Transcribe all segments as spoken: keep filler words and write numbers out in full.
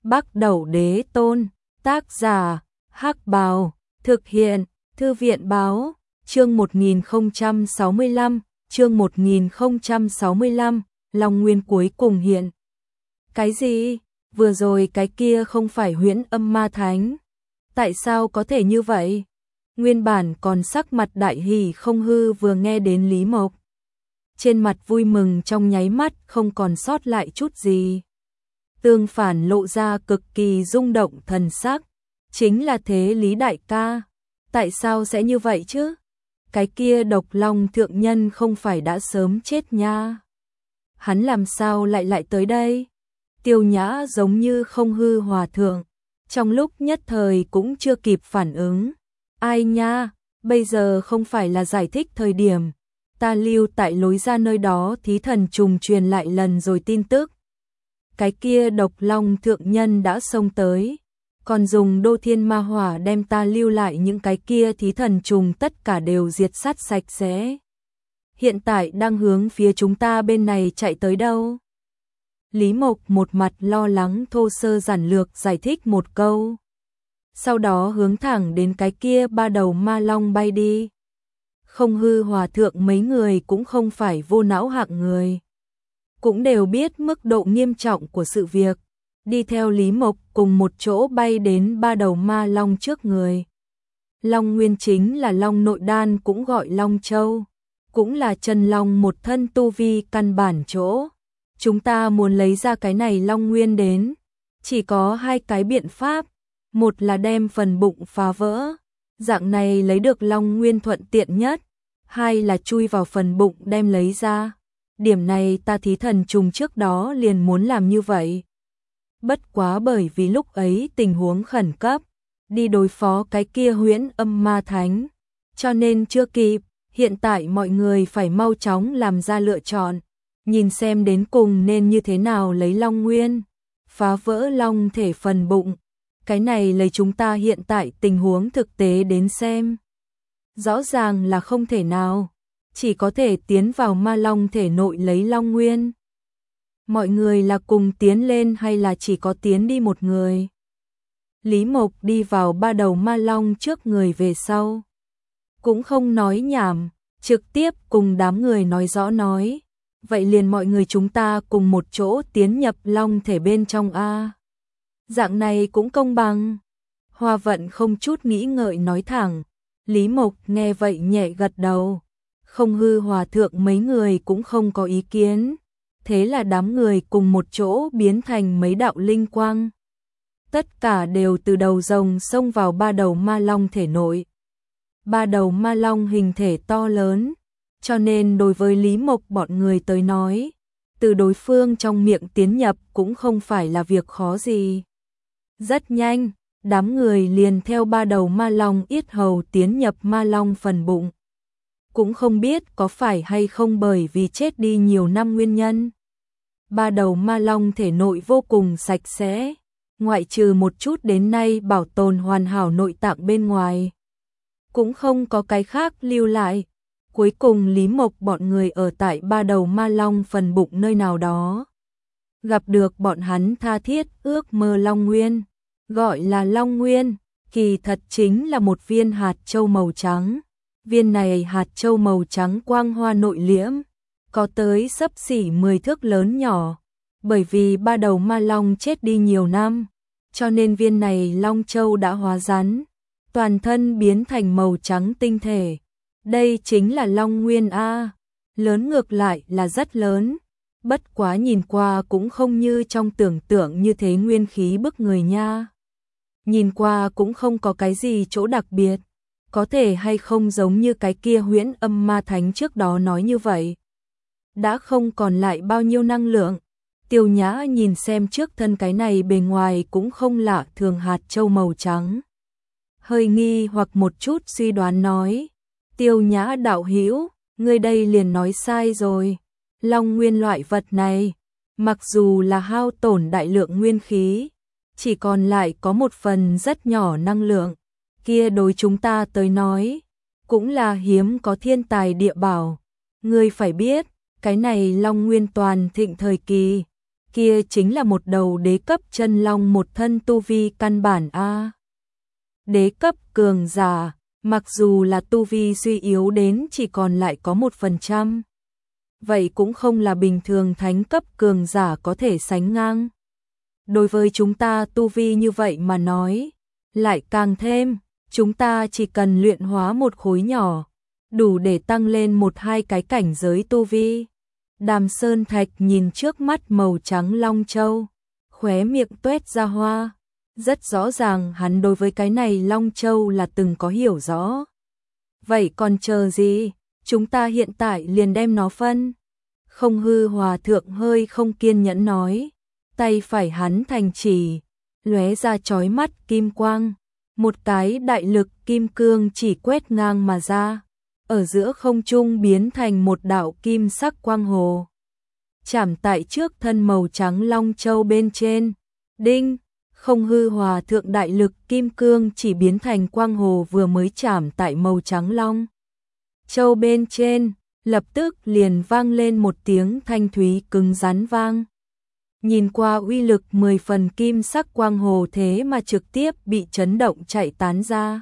Bắc Đẩu Đế Tôn, tác giả, Hắc Bào, thực hiện, Thư viện báo, chương một nghìn không trăm sáu mươi lăm, chương một nghìn không trăm sáu mươi lăm, Long Nguyên cuối cùng hiện. Cái gì? Vừa rồi cái kia không phải Huyễn Âm Ma Thánh. Tại sao có thể như vậy? Nguyên bản còn sắc mặt đại hỉ không hư vừa nghe đến Lý Mộc. Trên mặt vui mừng trong nháy mắt không còn sót lại chút gì. Tương phản lộ ra cực kỳ rung động thần sắc. Chính là thế Lý đại ca. Tại sao sẽ như vậy chứ? Cái kia Độc Long thượng nhân không phải đã sớm chết nha. Hắn làm sao lại lại tới đây? Tiêu Nhã giống như không hư hòa thượng. Trong lúc nhất thời cũng chưa kịp phản ứng. Ai nha, bây giờ không phải là giải thích thời điểm. Ta lưu tại lối ra nơi đó thí thần trùng truyền lại lần rồi tin tức. Cái kia Độc Long thượng nhân đã xông tới. Còn dùng đô thiên ma hỏa đem ta lưu lại những cái kia thí thần trùng tất cả đều diệt sát sạch sẽ. Hiện tại đang hướng phía chúng ta bên này chạy tới đâu? Lý Mộc một mặt lo lắng thô sơ giản lược giải thích một câu. Sau đó hướng thẳng đến cái kia ba đầu ma long bay đi. Không hư hòa thượng mấy người cũng không phải vô não hạng người. Cũng đều biết mức độ nghiêm trọng của sự việc. Đi theo Lý Mộc cùng một chỗ bay đến ba đầu ma long trước người. Long Nguyên chính là long nội đan cũng gọi Long Châu. Cũng là chân long một thân tu vi căn bản chỗ. Chúng ta muốn lấy ra cái này Long Nguyên đến. Chỉ có hai cái biện pháp. Một là đem phần bụng phá vỡ. Dạng này lấy được Long Nguyên thuận tiện nhất. Hai là chui vào phần bụng đem lấy ra. Điểm này ta thí thần trùng trước đó liền muốn làm như vậy. Bất quá bởi vì lúc ấy tình huống khẩn cấp. Đi đối phó cái kia Huyễn Âm Ma Thánh. Cho nên chưa kịp. Hiện tại mọi người phải mau chóng làm ra lựa chọn. Nhìn xem đến cùng nên như thế nào lấy Long Nguyên. Phá vỡ long thể phần bụng. Cái này lấy chúng ta hiện tại tình huống thực tế đến xem. Rõ ràng là không thể nào. Chỉ có thể tiến vào ma long thể nội lấy Long Nguyên. Mọi người là cùng tiến lên hay là chỉ có tiến đi một người? Lý Mộc đi vào ba đầu ma long trước người về sau. Cũng không nói nhảm, trực tiếp cùng đám người nói rõ nói. Vậy liền mọi người chúng ta cùng một chỗ tiến nhập long thể bên trong A. Dạng này cũng công bằng. Hoa Vận không chút nghĩ ngợi nói thẳng. Lý Mộc nghe vậy nhẹ gật đầu. Không hư hòa thượng mấy người cũng không có ý kiến. Thế là đám người cùng một chỗ biến thành mấy đạo linh quang. Tất cả đều từ đầu rồng xông vào ba đầu ma long thể nội. Ba đầu ma long hình thể to lớn. Cho nên đối với Lý Mộc bọn người tới nói. Từ đối phương trong miệng tiến nhập cũng không phải là việc khó gì. Rất nhanh, đám người liền theo ba đầu ma long yết hầu tiến nhập ma long phần bụng. Cũng không biết có phải hay không bởi vì chết đi nhiều năm nguyên nhân. Ba đầu ma long thể nội vô cùng sạch sẽ, ngoại trừ một chút đến nay bảo tồn hoàn hảo nội tạng bên ngoài. Cũng không có cái khác lưu lại. Cuối cùng Lý Mộc bọn người ở tại ba đầu ma long phần bụng nơi nào đó. Gặp được bọn hắn tha thiết ước mơ Long Nguyên. Gọi là Long Nguyên, kỳ thật chính là một viên hạt châu màu trắng. Viên này hạt châu màu trắng quang hoa nội liễm, có tới xấp xỉ mười thước lớn nhỏ. Bởi vì ba đầu ma long chết đi nhiều năm, cho nên viên này Long Châu đã hóa rắn, toàn thân biến thành màu trắng tinh thể. Đây chính là Long Nguyên A. Lớn ngược lại là rất lớn. Bất quá nhìn qua cũng không như trong tưởng tượng như thế nguyên khí bức người nha. Nhìn qua cũng không có cái gì chỗ đặc biệt. Có thể hay không giống như cái kia Huyễn Âm Ma Thánh trước đó nói như vậy. Đã không còn lại bao nhiêu năng lượng. Tiêu Nhã nhìn xem trước thân cái này bề ngoài cũng không lạ thường hạt châu màu trắng. Hơi nghi hoặc một chút suy đoán nói. Tiêu Nhã đạo hữu, ngươi đây liền nói sai rồi. Long Nguyên loại vật này, mặc dù là hao tổn đại lượng nguyên khí, chỉ còn lại có một phần rất nhỏ năng lượng. Kia đối chúng ta tới nói, cũng là hiếm có thiên tài địa bảo. Ngươi phải biết, cái này Long Nguyên toàn thịnh thời kỳ, kia chính là một đầu đế cấp chân long, một thân tu vi căn bản a. Đế cấp cường giả, mặc dù là tu vi suy yếu đến chỉ còn lại có một phần trăm, vậy cũng không là bình thường thánh cấp cường giả có thể sánh ngang. Đối với chúng ta tu vi như vậy mà nói, lại càng thêm, chúng ta chỉ cần luyện hóa một khối nhỏ, đủ để tăng lên một hai cái cảnh giới tu vi. Đàm Sơn Thạch nhìn trước mắt màu trắng long châu, khóe miệng tuét ra hoa. Rất rõ ràng hắn đối với cái này long châu là từng có hiểu rõ. Vậy còn chờ gì? Chúng ta hiện tại liền đem nó phân. Không Hư Hòa thượng hơi không kiên nhẫn nói. Tay phải hắn thành chỉ, lóe ra chói mắt kim quang. Một cái đại lực kim cương chỉ quét ngang mà ra. Ở giữa không trung biến thành một đạo kim sắc quang hồ. Chạm tại trước thân màu trắng long châu bên trên. Đinh! Không Hư Hòa thượng đại lực kim cương chỉ biến thành quang hồ vừa mới chạm tại màu trắng long châu bên trên, lập tức liền vang lên một tiếng thanh thúy cứng rắn vang. Nhìn qua uy lực mười phần kim sắc quang hồ thế mà trực tiếp bị chấn động chạy tán ra.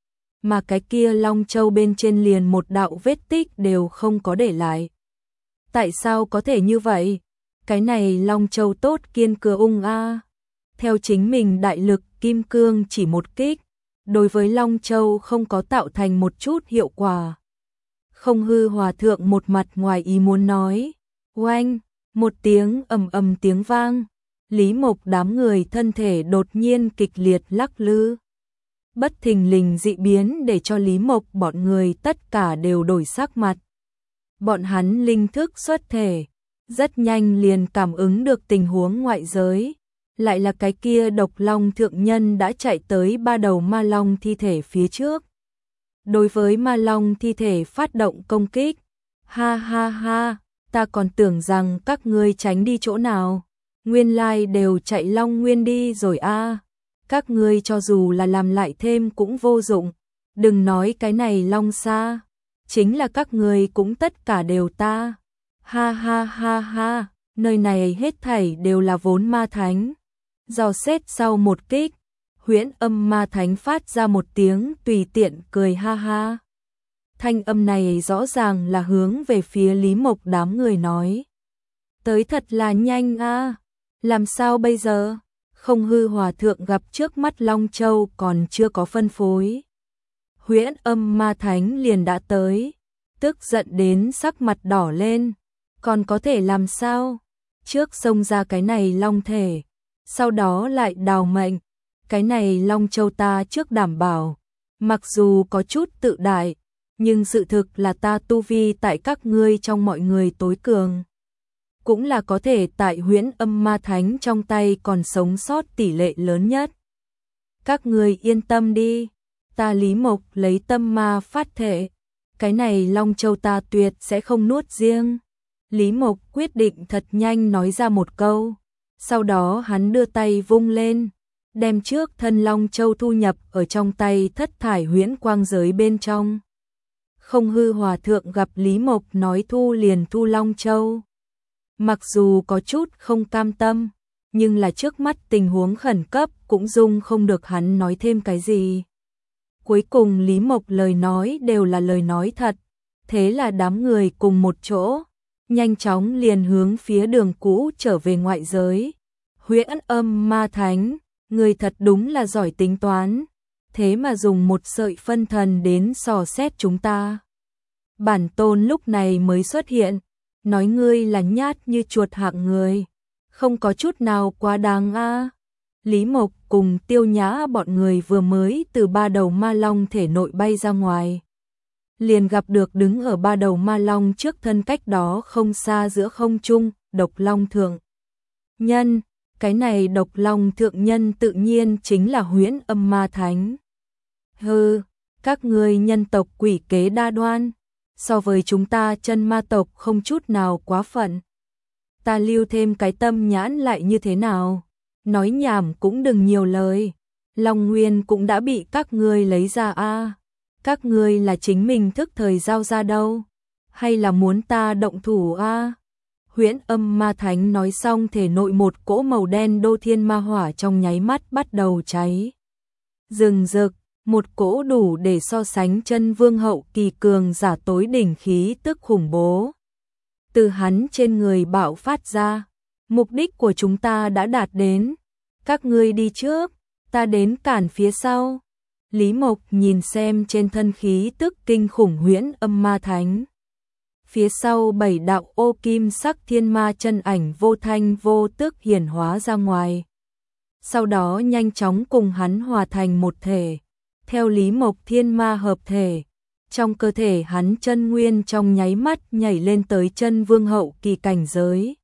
Mà cái kia long châu bên trên liền một đạo vết tích đều không có để lại. Tại sao có thể như vậy? Cái này long châu tốt kiên cường a. Theo chính mình đại lực kim cương chỉ một kích, đối với long châu không có tạo thành một chút hiệu quả. Không Hư Hòa thượng một mặt ngoài ý muốn nói, oanh, một tiếng ầm ầm tiếng vang, Lý Mộc đám người thân thể đột nhiên kịch liệt lắc lư. Bất thình lình dị biến để cho Lý Mộc bọn người tất cả đều đổi sắc mặt. Bọn hắn linh thức xuất thể, rất nhanh liền cảm ứng được tình huống ngoại giới. Lại là cái kia độc long thượng nhân đã chạy tới ba đầu ma long thi thể phía trước. Đối với ma long thi thể phát động công kích. Ha ha ha, ta còn tưởng rằng các ngươi tránh đi chỗ nào. Nguyên lai đều chạy long nguyên đi rồi a. Các ngươi cho dù là làm lại thêm cũng vô dụng. Đừng nói cái này long xa. Chính là các ngươi cũng tất cả đều ta. Ha ha ha ha, nơi này hết thảy đều là vốn ma thánh. Dò xét sau một kích, Huyễn Âm Ma Thánh phát ra một tiếng tùy tiện cười ha ha. Thanh âm này rõ ràng là hướng về phía Lý Mộc đám người nói. Tới thật là nhanh a, làm sao bây giờ? Không Hư Hòa thượng gặp trước mắt Long Châu còn chưa có phân phối. Huyễn Âm Ma Thánh liền đã tới, tức giận đến sắc mặt đỏ lên. Còn có thể làm sao? Trước xông ra cái này long thể, sau đó lại đào mệnh. Cái này long châu ta trước đảm bảo, mặc dù có chút tự đại, nhưng sự thực là ta tu vi tại các ngươi trong mọi người tối cường. Cũng là có thể tại Huyễn Âm Ma Thánh trong tay còn sống sót tỷ lệ lớn nhất. Các ngươi yên tâm đi, ta Lý Mộc lấy tâm ma phát thể, cái này long châu ta tuyệt sẽ không nuốt riêng. Lý Mộc quyết định thật nhanh nói ra một câu, sau đó hắn đưa tay vung lên, đem trước thân long châu thu nhập ở trong tay thất thải huyễn quang giới bên trong. Không Hư Hòa thượng gặp Lý Mộc nói thu liền thu long châu. Mặc dù có chút không cam tâm, nhưng là trước mắt tình huống khẩn cấp cũng dung không được hắn nói thêm cái gì. Cuối cùng Lý Mộc lời nói đều là lời nói thật, thế là đám người cùng một chỗ, nhanh chóng liền hướng phía đường cũ trở về ngoại giới. Huyễn Âm Ma Thánh, người thật đúng là giỏi tính toán, thế mà dùng một sợi phân thần đến dò xét chúng ta. Bản tôn lúc này mới xuất hiện, nói ngươi là nhát như chuột hạng người, không có chút nào quá đáng a. Lý Mộc cùng Tiêu Nhã bọn người vừa mới từ ba đầu ma long thể nội bay ra ngoài, liền gặp được đứng ở ba đầu ma long trước thân cách đó không xa giữa không trung, Độc Long thượng nhân. Cái này Độc Long thượng nhân tự nhiên chính là Huyễn Âm Ma Thánh. Hừ, các ngươi nhân tộc quỷ kế đa đoan, so với chúng ta chân ma tộc không chút nào quá phận. Ta lưu thêm cái tâm nhãn lại như thế nào? Nói nhảm cũng đừng nhiều lời. Long Nguyên cũng đã bị các ngươi lấy ra a. Các ngươi là chính mình thức thời giao ra đâu, hay là muốn ta động thủ a? Huyễn Âm Ma Thánh nói xong, thể nội một cỗ màu đen đô thiên ma hỏa trong nháy mắt bắt đầu cháy rừng rực, một cỗ đủ để so sánh chân vương hậu kỳ cường giả tối đỉnh khí tức khủng bố từ hắn trên người bạo phát ra. Mục đích của chúng ta đã đạt đến, các ngươi đi trước, ta đến cản phía sau. Lý Mộc nhìn xem trên thân khí tức kinh khủng Huyễn Âm Ma Thánh. Phía sau bảy đạo ô kim sắc thiên ma chân ảnh vô thanh vô tức hiển hóa ra ngoài. Sau đó nhanh chóng cùng hắn hòa thành một thể. Theo Lý Mộc thiên ma hợp thể, trong cơ thể hắn chân nguyên trong nháy mắt nhảy lên tới chân vương hậu kỳ cảnh giới.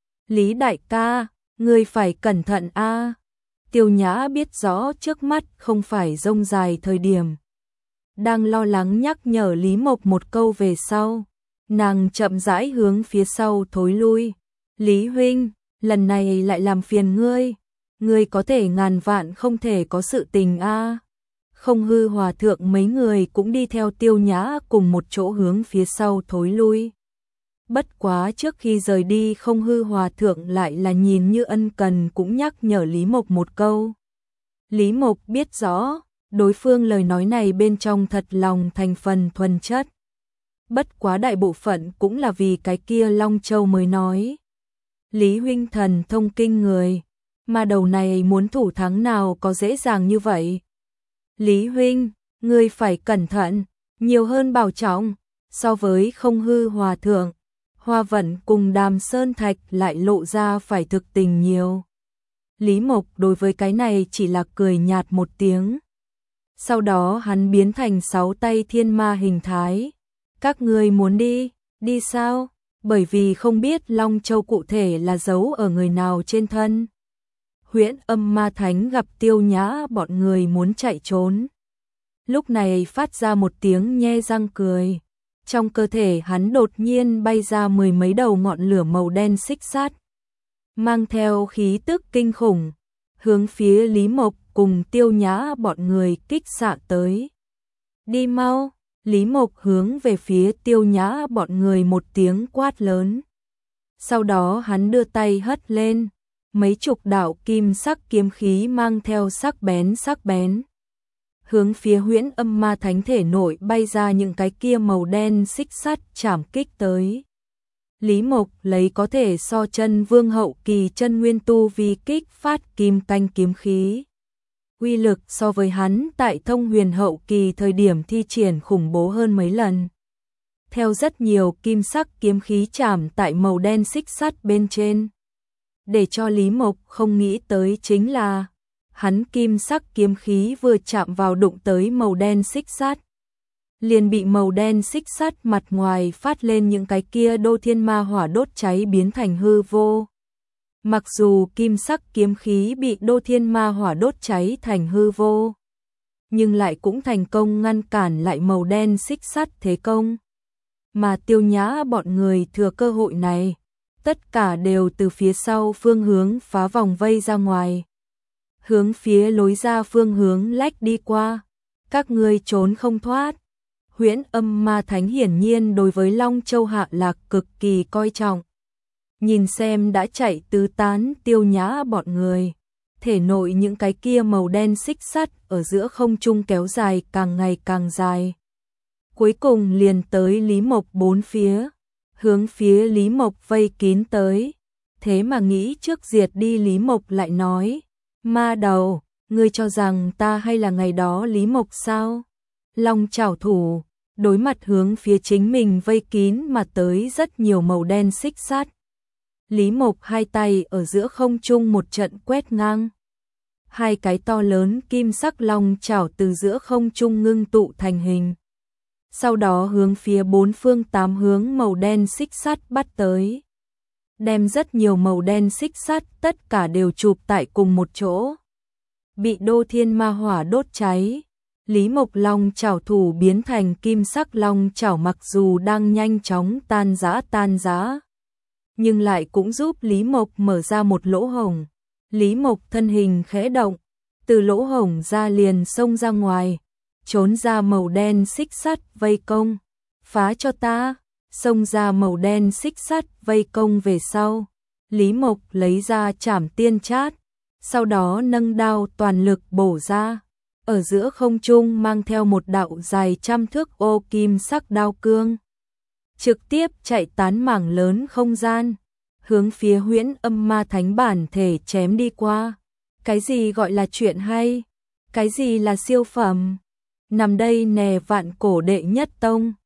Lý đại ca, ngươi phải cẩn thận a. Tiêu Nhã biết rõ trước mắt không phải rông dài thời điểm. Đang lo lắng nhắc nhở Lý Mộc một câu về sau. Nàng chậm rãi hướng phía sau thối lui. Lý huynh, lần này lại làm phiền ngươi. Ngươi có thể ngàn vạn không thể có sự tình a. Không Hư Hòa thượng mấy người cũng đi theo Tiêu Nhã cùng một chỗ hướng phía sau thối lui. Bất quá trước khi rời đi, Không Hư Hòa thượng lại là nhìn như ân cần cũng nhắc nhở Lý Mộc một câu. Lý Mộc biết rõ, đối phương lời nói này bên trong thật lòng thành phần thuần chất. Bất quá đại bộ phận cũng là vì cái kia Long Châu mới nói. Lý huynh thần thông kinh người, mà đầu này muốn thủ thắng nào có dễ dàng như vậy. Lý huynh, ngươi phải cẩn thận, nhiều hơn bảo trọng. So với Không Hư Hòa thượng, Hoa Vận cùng Đàm Sơn Thạch lại lộ ra phải thực tình nhiều. Lý Mộc đối với cái này chỉ là cười nhạt một tiếng. Sau đó hắn biến thành sáu tay thiên ma hình thái. Các ngươi muốn đi, đi sao? Bởi vì không biết Long Châu cụ thể là giấu ở người nào trên thân. Huyễn Âm Ma Thánh gặp Tiêu Nhã bọn người muốn chạy trốn. Lúc này phát ra một tiếng nhe răng cười. Trong cơ thể hắn đột nhiên bay ra mười mấy đầu ngọn lửa màu đen xích sắt, mang theo khí tức kinh khủng, hướng phía Lý Mộc cùng Tiêu Nhã bọn người kích xạ tới. Đi mau! Lý Mộc hướng về phía Tiêu Nhã bọn người một tiếng quát lớn. Sau đó hắn đưa tay hất lên, mấy chục đạo kim sắc kiếm khí mang theo sắc bén sắc bén. Hướng phía Huyễn Âm Ma Thánh thể nội bay ra những cái kia màu đen xích sắt chảm kích tới. Lý Mộc lấy có thể so chân vương hậu kỳ chân nguyên tu vi kích phát kim canh kiếm khí. Uy lực so với hắn tại thông huyền hậu kỳ thời điểm thi triển khủng bố hơn mấy lần. Theo rất nhiều kim sắc kiếm khí chạm tại màu đen xích sắt bên trên. Để cho Lý Mộc không nghĩ tới chính là hắn kim sắc kiếm khí vừa chạm vào đụng tới màu đen xích sắt, liền bị màu đen xích sắt mặt ngoài phát lên những cái kia đô thiên ma hỏa đốt cháy biến thành hư vô. Mặc dù kim sắc kiếm khí bị đô thiên ma hỏa đốt cháy thành hư vô, nhưng lại cũng thành công ngăn cản lại màu đen xích sắt thế công. Mà Tiêu Nhã bọn người thừa cơ hội này, tất cả đều từ phía sau phương hướng phá vòng vây ra ngoài. Hướng phía lối ra phương hướng lách đi qua, các ngươi trốn không thoát. Huyễn Âm Ma Thánh hiển nhiên đối với Long Châu Hạ Lạc cực kỳ coi trọng. Nhìn xem đã chạy tứ tán Tiêu Nhã bọn người, thể nội những cái kia màu đen xích sắt ở giữa không trung kéo dài càng ngày càng dài. Cuối cùng liền tới Lý Mộc bốn phía, hướng phía Lý Mộc vây kín tới. Thế mà nghĩ trước diệt đi Lý Mộc lại nói, ma đầu, ngươi cho rằng ta hay là ngày đó Lý Mộc sao? Long trảo thủ, đối mặt hướng phía chính mình vây kín mà tới rất nhiều màu đen xích sắt. Lý Mộc hai tay ở giữa không trung một trận quét ngang. Hai cái to lớn kim sắc long trảo từ giữa không trung ngưng tụ thành hình. Sau đó hướng phía bốn phương tám hướng màu đen xích sắt bắt tới. Đem rất nhiều màu đen xích sắt tất cả đều chụp tại cùng một chỗ. Bị đô thiên ma hỏa đốt cháy. Lý Mộc long trảo thủ biến thành kim sắc long trảo mặc dù đang nhanh chóng tan rã tan rã, nhưng lại cũng giúp Lý Mộc mở ra một lỗ hổng. Lý Mộc thân hình khẽ động, từ lỗ hổng ra liền xông ra ngoài, trốn ra màu đen xích sắt vây công. Phá cho ta! xông ra màu đen xích sắt vây công về sau. Lý Mộc lấy ra trảm tiên chát, sau đó nâng đao toàn lực bổ ra. Ở giữa không trung mang theo một đạo dài trăm thước ô kim sắc đao cương. Trực tiếp chạy tán mảng lớn không gian, hướng phía Huyễn Âm Ma Thánh bản thể chém đi qua. Cái gì gọi là chuyện hay? Cái gì là siêu phẩm? Nằm đây nè vạn cổ đệ nhất tông.